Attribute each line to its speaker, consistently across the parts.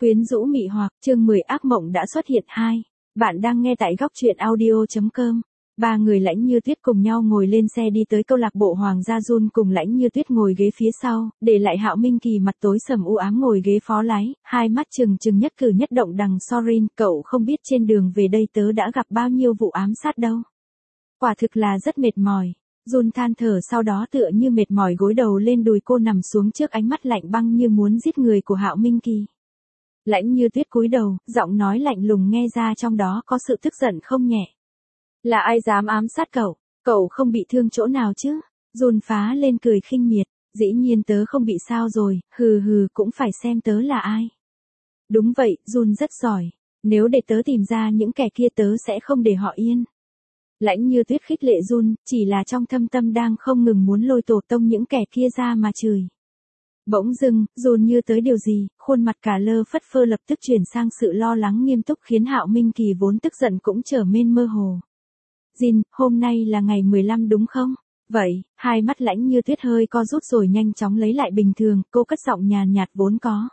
Speaker 1: Quyến rũ mị hoặc, chương 10 ác mộng đã xuất hiện 2. Bạn đang nghe tại góc truyện audio.com. Ba người Lãnh Như Tuyết cùng nhau ngồi lên xe đi tới câu lạc bộ Hoàng gia Jun, cùng Lãnh Như Tuyết ngồi ghế phía sau, để lại Hạo Minh Kỳ mặt tối sầm u ám ngồi ghế phó lái, hai mắt trừng trừng nhất cử nhất động đằng Sorin. Cậu không biết trên đường về đây tớ đã gặp bao nhiêu vụ ám sát đâu. Quả thực là rất mệt mỏi. Jun than thở, sau đó tựa như mệt mỏi gối đầu lên đùi cô nằm xuống trước ánh mắt lạnh băng như muốn giết người của Hạo Minh Kỳ. Lãnh Như Tuyết cúi đầu, giọng nói lạnh lùng nghe ra trong đó có sự tức giận không nhẹ. Là ai dám ám sát cậu? Cậu không bị thương chỗ nào chứ? Jun phá lên cười khinh miệt. Dĩ nhiên tớ không bị sao rồi, hừ, cũng phải xem tớ là ai. Đúng vậy, Jun rất giỏi. Nếu để tớ tìm ra những kẻ kia tớ sẽ không để họ yên. Lãnh Như Tuyết khích lệ Jun, chỉ là trong thâm tâm đang không ngừng muốn lôi tổ tông những kẻ kia ra mà chửi. Bỗng dưng, Jun như tới điều gì, khuôn mặt cả lơ phất phơ lập tức chuyển sang sự lo lắng nghiêm túc, khiến Hạo Minh Kỳ vốn tức giận cũng trở nên mơ hồ. Jin, hôm nay là ngày 15 đúng không? Vậy, hai mắt Lãnh Như Tuyết hơi co rút rồi nhanh chóng lấy lại bình thường, cô cất giọng nhàn nhạt vốn có.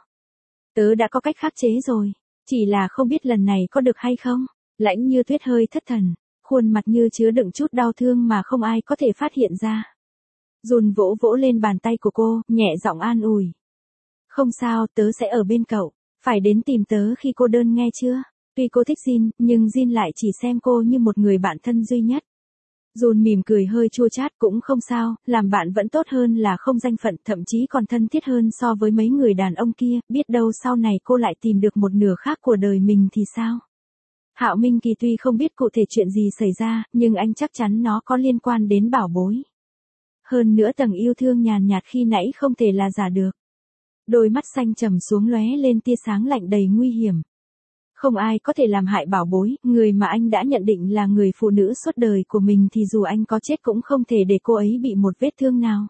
Speaker 1: Tớ đã có cách khắc chế rồi, chỉ là không biết lần này có được hay không? Lãnh Như Tuyết hơi thất thần, khuôn mặt như chứa đựng chút đau thương mà không ai có thể phát hiện ra. Jun vỗ vỗ lên bàn tay của cô, nhẹ giọng an ủi. Không sao, tớ sẽ ở bên cậu, phải đến tìm tớ khi cô đơn nghe chưa? Tuy cô thích Jin, nhưng Jin lại chỉ xem cô như một người bạn thân duy nhất. Jun mỉm cười hơi chua chát, cũng không sao, làm bạn vẫn tốt hơn là không danh phận, thậm chí còn thân thiết hơn so với mấy người đàn ông kia, biết đâu sau này cô lại tìm được một nửa khác của đời mình thì sao? Hạo Minh Kỳ tuy không biết cụ thể chuyện gì xảy ra, nhưng anh chắc chắn nó có liên quan đến bảo bối. Hơn nữa tầng yêu thương nhàn nhạt khi nãy không thể là giả được. Đôi mắt xanh trầm xuống lóe lên tia sáng lạnh đầy nguy hiểm. Không ai có thể làm hại bảo bối, người mà anh đã nhận định là người phụ nữ suốt đời của mình thì dù anh có chết cũng không thể để cô ấy bị một vết thương nào.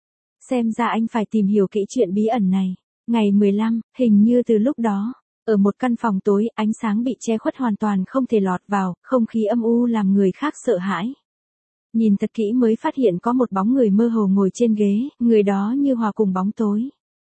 Speaker 1: Xem ra anh phải tìm hiểu kỹ chuyện bí ẩn này. Ngày 15, hình như từ lúc đó, ở một căn phòng tối, ánh sáng bị che khuất hoàn toàn không thể lọt vào, không khí âm u làm người khác sợ hãi. Nhìn thật kỹ mới phát hiện có một bóng người mơ hồ ngồi trên ghế, người đó như hòa cùng bóng tối.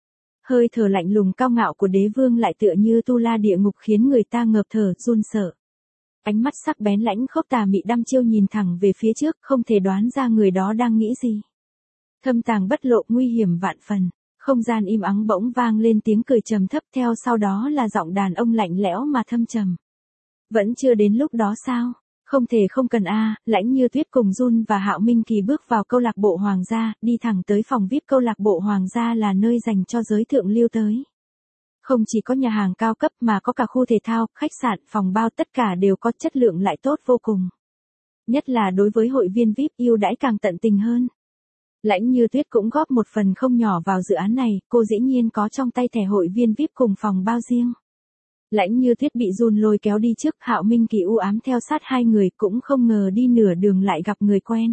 Speaker 1: Hơi thở lạnh lùng cao ngạo của đế vương lại tựa như tu la địa ngục khiến người ta ngợp thở, run sợ. Ánh mắt sắc bén lãnh khốc tà mị đăm chiêu nhìn thẳng về phía trước, không thể đoán ra người đó đang nghĩ gì. Thâm tàng bất lộ, nguy hiểm vạn phần. Không gian im ắng bỗng vang lên tiếng cười trầm thấp, theo sau đó là giọng đàn ông lạnh lẽo mà thâm trầm. Vẫn chưa đến lúc đó sao? Không thể không cần a. Lãnh Như Tuyết cùng Jun và Hạo Minh Kỳ bước vào câu lạc bộ Hoàng gia, đi thẳng tới phòng VIP. Câu lạc bộ Hoàng gia là nơi dành cho giới thượng lưu tới. Không chỉ có nhà hàng cao cấp mà có cả khu thể thao, khách sạn, phòng bao, tất cả đều có chất lượng lại tốt vô cùng. Nhất là đối với hội viên VIP, ưu đãi càng tận tình hơn. Lãnh Như Tuyết cũng góp một phần không nhỏ vào dự án này, cô dĩ nhiên có trong tay thẻ hội viên VIP cùng phòng bao riêng. Lãnh Như Tuyết bị Jun lôi kéo đi trước, Hạo Minh Kỳ u ám theo sát hai người, cũng không ngờ đi nửa đường lại gặp người quen.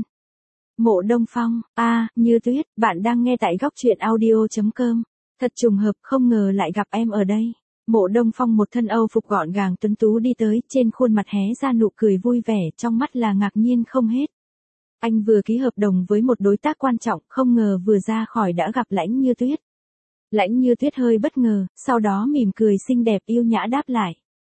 Speaker 1: Mộ Đông Phong, Như Tuyết, bạn đang nghe tại góc truyện audio.com. Thật trùng hợp, không ngờ lại gặp em ở đây. Mộ Đông Phong một thân Âu phục gọn gàng tuấn tú đi tới, trên khuôn mặt hé ra nụ cười vui vẻ, trong mắt là ngạc nhiên không hết. Anh vừa ký hợp đồng với một đối tác quan trọng, không ngờ vừa ra khỏi đã gặp Lãnh Như Tuyết. Lãnh Như Tuyết hơi bất ngờ, sau đó mỉm cười xinh đẹp yêu nhã đáp lại.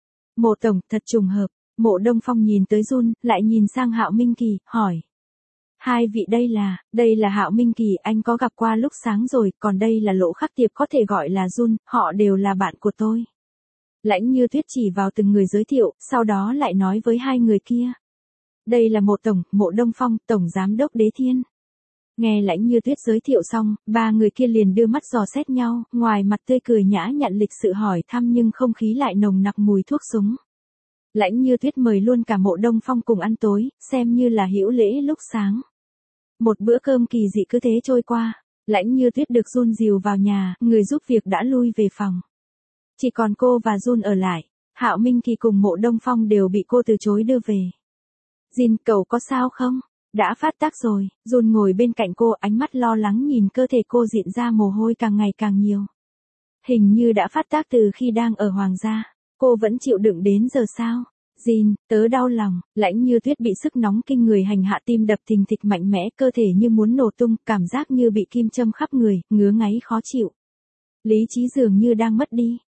Speaker 1: Mộ tổng, thật trùng hợp. Mộ Đông Phong nhìn tới Jun, lại nhìn sang Hạo Minh Kỳ, hỏi. Hai vị đây là Hạo Minh Kỳ, anh có gặp qua lúc sáng rồi, còn đây là Lỗ Khắc Tiệp, có thể gọi là Jun, họ đều là bạn của tôi. Lãnh Như Tuyết chỉ vào từng người giới thiệu, sau đó lại nói với hai người kia. Đây là Mộ tổng, Mộ Đông Phong, tổng giám đốc Đế Thiên. Nghe Lãnh Như Tuyết giới thiệu xong, ba người kia liền đưa mắt dò xét nhau, ngoài mặt tươi cười nhã nhặn lịch sự hỏi thăm nhưng không khí lại nồng nặc mùi thuốc súng. Lãnh Như Tuyết mời luôn cả Mộ Đông Phong cùng ăn tối, xem như là hữu lễ lúc sáng. Một bữa cơm kỳ dị cứ thế trôi qua, Lãnh Như Tuyết được Jun dìu vào nhà, người giúp việc đã lui về phòng. Chỉ còn cô và Jun ở lại, Hạo Minh Kỳ cùng Mộ Đông Phong đều bị cô từ chối đưa về. Jin, cậu có sao không? Đã phát tác rồi. Jun ngồi bên cạnh cô, ánh mắt lo lắng nhìn cơ thể cô diện ra mồ hôi càng ngày càng nhiều. Hình như đã phát tác từ khi đang ở Hoàng gia. Cô vẫn chịu đựng đến giờ sao? Jin, tớ đau lòng. Lãnh Như Tuyết bị sức nóng kinh người hành hạ, tim đập thình thịch mạnh mẽ, cơ thể như muốn nổ tung, cảm giác như bị kim châm khắp người, ngứa ngáy khó chịu. Lý trí dường như đang mất đi.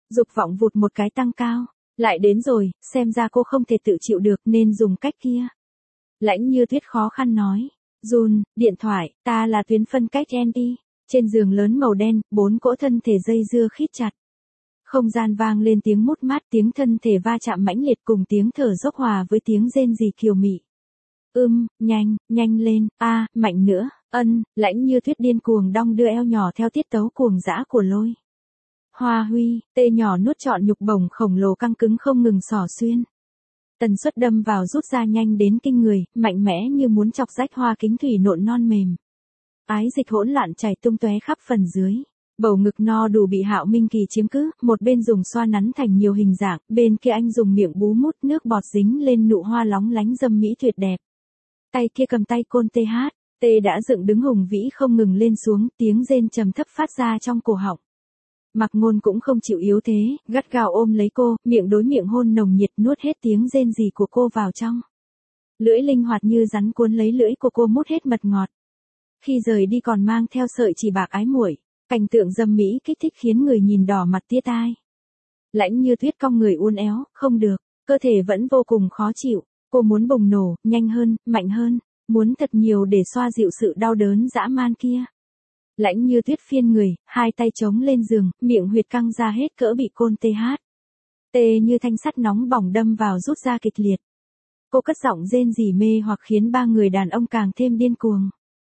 Speaker 1: Dục vọng vụt một cái tăng cao. Lại đến rồi, xem ra cô không thể tự chịu được nên dùng cách kia. Lãnh Như Tuyết khó khăn nói. Jun, điện thoại, ta là tuyến phân cách NI. Trên giường lớn màu đen, 4 cỗ thân thể dây dưa khít chặt. Không gian vang lên tiếng mút mát, tiếng thân thể va chạm mãnh liệt cùng tiếng thở dốc hòa với tiếng rên rỉ kiều mị. Nhanh, nhanh lên, mạnh nữa, Lãnh Như Tuyết điên cuồng đong đưa eo nhỏ theo tiết tấu cuồng dã của Lôi. Hoa Huy, tê nhỏ nuốt trọn nhục bổng khổng lồ căng cứng không ngừng xỏ xuyên. Tần suất đâm vào rút ra nhanh đến kinh người, mạnh mẽ như muốn chọc rách hoa kính thủy nộn non mềm. Ái dịch hỗn loạn chảy tung tóe khắp phần dưới. Bầu ngực no đủ bị Hạo Minh Kỳ chiếm cứ, một bên dùng xoa nắn thành nhiều hình dạng, bên kia anh dùng miệng bú mút nước bọt dính lên nụ hoa lóng lánh dâm mỹ tuyệt đẹp. Tay kia cầm tay côn TH, tê đã dựng đứng hùng vĩ không ngừng lên xuống, tiếng rên trầm thấp phát ra trong cổ họng. Mạc Ngôn cũng không chịu yếu thế, gắt gao ôm lấy cô, miệng đối miệng hôn nồng nhiệt nuốt hết tiếng rên rỉ của cô vào trong. Lưỡi linh hoạt như rắn cuốn lấy lưỡi của cô mút hết mật ngọt. Khi rời đi còn mang theo sợi chỉ bạc ái muội, cảnh tượng dâm mỹ kích thích khiến người nhìn đỏ mặt tia tai. Lãnh Như Tuyết cong người uốn éo, không được, cơ thể vẫn vô cùng khó chịu, cô muốn bùng nổ, nhanh hơn, mạnh hơn, muốn thật nhiều để xoa dịu sự đau đớn dã man kia. Lãnh Như Tuyết phiên người, hai tay chống lên giường, miệng huyệt căng ra hết cỡ bị côn TH. Tê như thanh sắt nóng bỏng đâm vào rút ra kịch liệt. Cô cất giọng rên rỉ mê hoặc khiến ba người đàn ông càng thêm điên cuồng.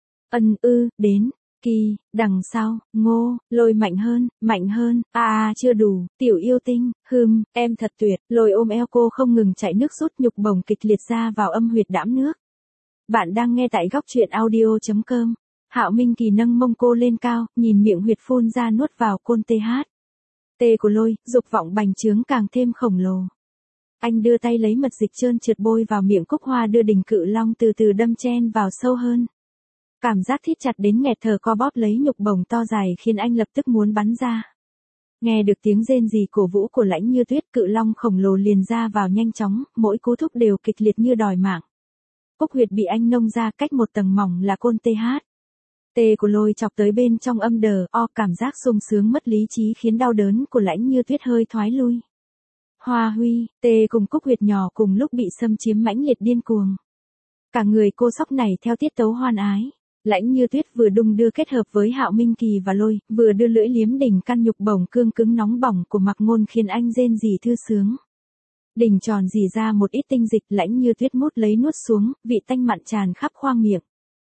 Speaker 1: Đến, Kỳ, đằng sau, Ngô, Lôi mạnh hơn, chưa đủ, tiểu yêu tinh, em thật tuyệt, Lôi ôm eo cô không ngừng chảy nước rút nhục bổng kịch liệt ra vào âm huyệt đãm nước. Bạn đang nghe tại góc truyện audio.com. Hạo Minh Kỳ nâng mông cô lên cao, nhìn miệng huyệt phun ra nuốt vào côn TH. Tê của Lôi, dục vọng bành trướng càng thêm khổng lồ. Anh đưa tay lấy mật dịch trơn trượt bôi vào miệng Cúc Hoa đưa đỉnh cự long từ từ đâm chen vào sâu hơn. Cảm giác thít chặt đến nghẹt thở co bóp lấy nhục bổng to dài khiến anh lập tức muốn bắn ra. Nghe được tiếng rên rỉ cổ vũ của Lãnh Như Tuyết, cự long khổng lồ liền ra vào nhanh chóng, mỗi cú thúc đều kịch liệt như đòi mạng. Cúc huyệt bị anh nông ra cách một tầng mỏng là côn TH. Tê của Lôi chọc tới bên trong âm đờ, cảm giác sung sướng mất lý trí khiến đau đớn của Lãnh Như Tuyết hơi thoái lui. Hoa Huy, Tê cùng Cúc huyệt nhỏ cùng lúc bị xâm chiếm mãnh liệt điên cuồng. Cả người cô sóc này theo tiết tấu hoan ái. Lãnh Như Tuyết vừa đung đưa kết hợp với Hạo Minh Kỳ và Lôi, vừa đưa lưỡi liếm đỉnh căn nhục bổng cương cứng nóng bỏng của Mạc Ngôn khiến anh rên rỉ thư sướng. Đỉnh tròn rỉ ra một ít tinh dịch, Lãnh Như Tuyết mút lấy nuốt xuống, vị tanh mặn tràn khắp khoang miệng.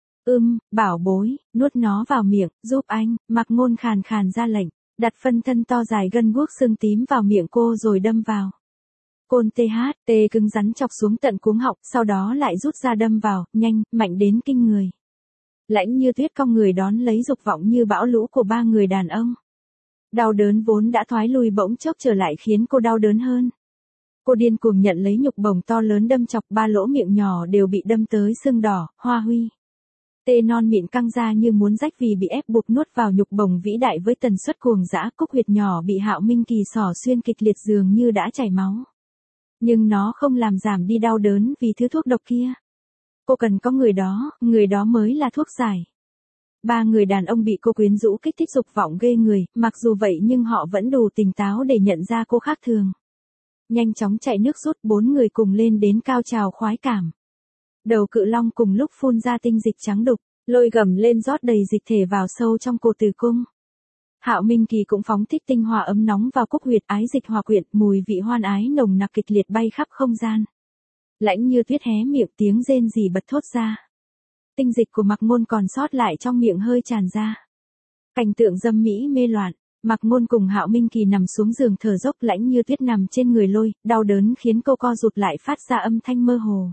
Speaker 1: Bảo bối, nuốt nó vào miệng, giúp anh, Mạc Ngôn khàn khàn ra lệnh, đặt phân thân to dài gân guốc xương tím vào miệng cô rồi đâm vào. Côn TH, tê cứng rắn chọc xuống tận cuống họng, sau đó lại rút ra đâm vào, nhanh, mạnh đến kinh người. Lãnh Như Tuyết cong người đón lấy dục vọng như bão lũ của ba người đàn ông. Đau đớn vốn đã thoái lui bỗng chốc trở lại khiến cô đau đớn hơn. Cô điên cuồng nhận lấy nhục bổng to lớn đâm chọc, ba lỗ miệng nhỏ đều bị đâm tới sưng đỏ. Hoa Huy. Tê non miệng căng ra như muốn rách vì bị ép buộc nuốt vào nhục bổng vĩ đại với tần suất cuồng dã. Cúc huyệt nhỏ bị Hạo Minh Kỳ xỏ xuyên kịch liệt dường như đã chảy máu. Nhưng nó không làm giảm đi đau đớn vì thứ thuốc độc kia. Cô cần có người đó mới là thuốc giải. Ba người đàn ông bị cô quyến rũ kích thích dục vọng ghê người, mặc dù vậy nhưng họ vẫn đủ tỉnh táo để nhận ra cô khác thường. Nhanh chóng chạy nước rút, 4 người cùng lên đến cao trào khoái cảm. Đầu cự long cùng lúc phun ra tinh dịch trắng đục, Lôi gầm lên rót đầy dịch thể vào sâu trong cổ tử cung. Hạo Minh Kỳ cũng phóng thích tinh hỏa ấm nóng vào Cúc huyệt, ái dịch hòa quyện, mùi vị hoan ái nồng nặc kịch liệt bay khắp không gian. Lãnh Như Tuyết hé miệng, tiếng rên rỉ bật thốt ra. Tinh dịch của Mạc Ngôn còn sót lại trong miệng hơi tràn ra. Cảnh tượng dâm mỹ mê loạn, Mạc Ngôn cùng Hạo Minh Kỳ nằm xuống giường thở dốc, Lãnh Như Tuyết nằm trên người Lôi, đau đớn khiến cô co rụt lại phát ra âm thanh mơ hồ.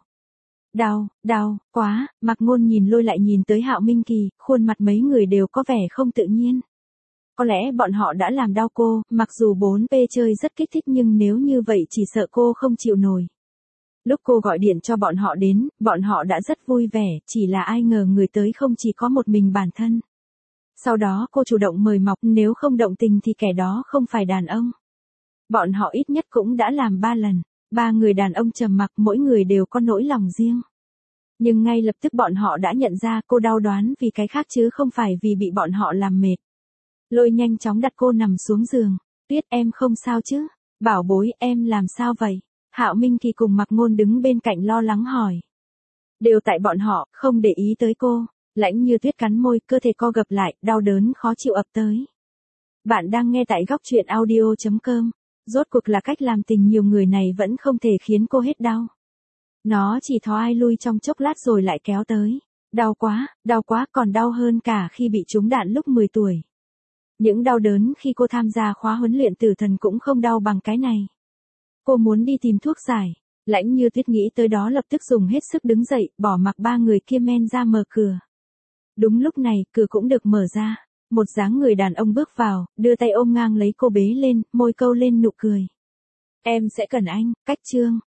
Speaker 1: Đau, quá, Mạc Ngôn nhìn Lôi lại nhìn tới Hạo Minh Kỳ, khuôn mặt mấy người đều có vẻ không tự nhiên. Có lẽ bọn họ đã làm đau cô, mặc dù 4P chơi rất kích thích nhưng nếu như vậy chỉ sợ cô không chịu nổi. Lúc cô gọi điện cho bọn họ đến, bọn họ đã rất vui vẻ, chỉ là ai ngờ người tới không chỉ có một mình bản thân. Sau đó cô chủ động mời mọc, nếu không động tình thì kẻ đó không phải đàn ông. Bọn họ ít nhất cũng đã làm 3 lần, 3 người đàn ông trầm mặc, mỗi người đều có nỗi lòng riêng. Nhưng ngay lập tức bọn họ đã nhận ra cô đau đoán vì cái khác chứ không phải vì bị bọn họ làm mệt. Lôi nhanh chóng đặt cô nằm xuống giường. Tuyết em không sao chứ? Bảo bối em làm sao vậy? Hạo Minh thì cùng Mạc Ngôn đứng bên cạnh lo lắng hỏi. Đều tại bọn họ, không để ý tới cô. Lãnh Như Tuyết cắn môi, cơ thể co gập lại, đau đớn khó chịu ập tới. Bạn đang nghe tại góc truyện audio.com. Rốt cuộc là cách làm tình nhiều người này vẫn không thể khiến cô hết đau. Nó chỉ thò ai lui trong chốc lát rồi lại kéo tới. Đau quá, còn đau hơn cả khi bị trúng đạn lúc 10 tuổi. Những đau đớn khi cô tham gia khóa huấn luyện tử thần cũng không đau bằng cái này. Cô muốn đi tìm thuốc giải. Lãnh Như Tuyết nghĩ tới đó lập tức dùng hết sức đứng dậy, bỏ mặc ba người kia men ra mở cửa. Đúng lúc này, cửa cũng được mở ra. Một dáng người đàn ông bước vào, đưa tay ôm ngang lấy cô bế lên, môi câu lên nụ cười. Em sẽ cần anh, cách Trương.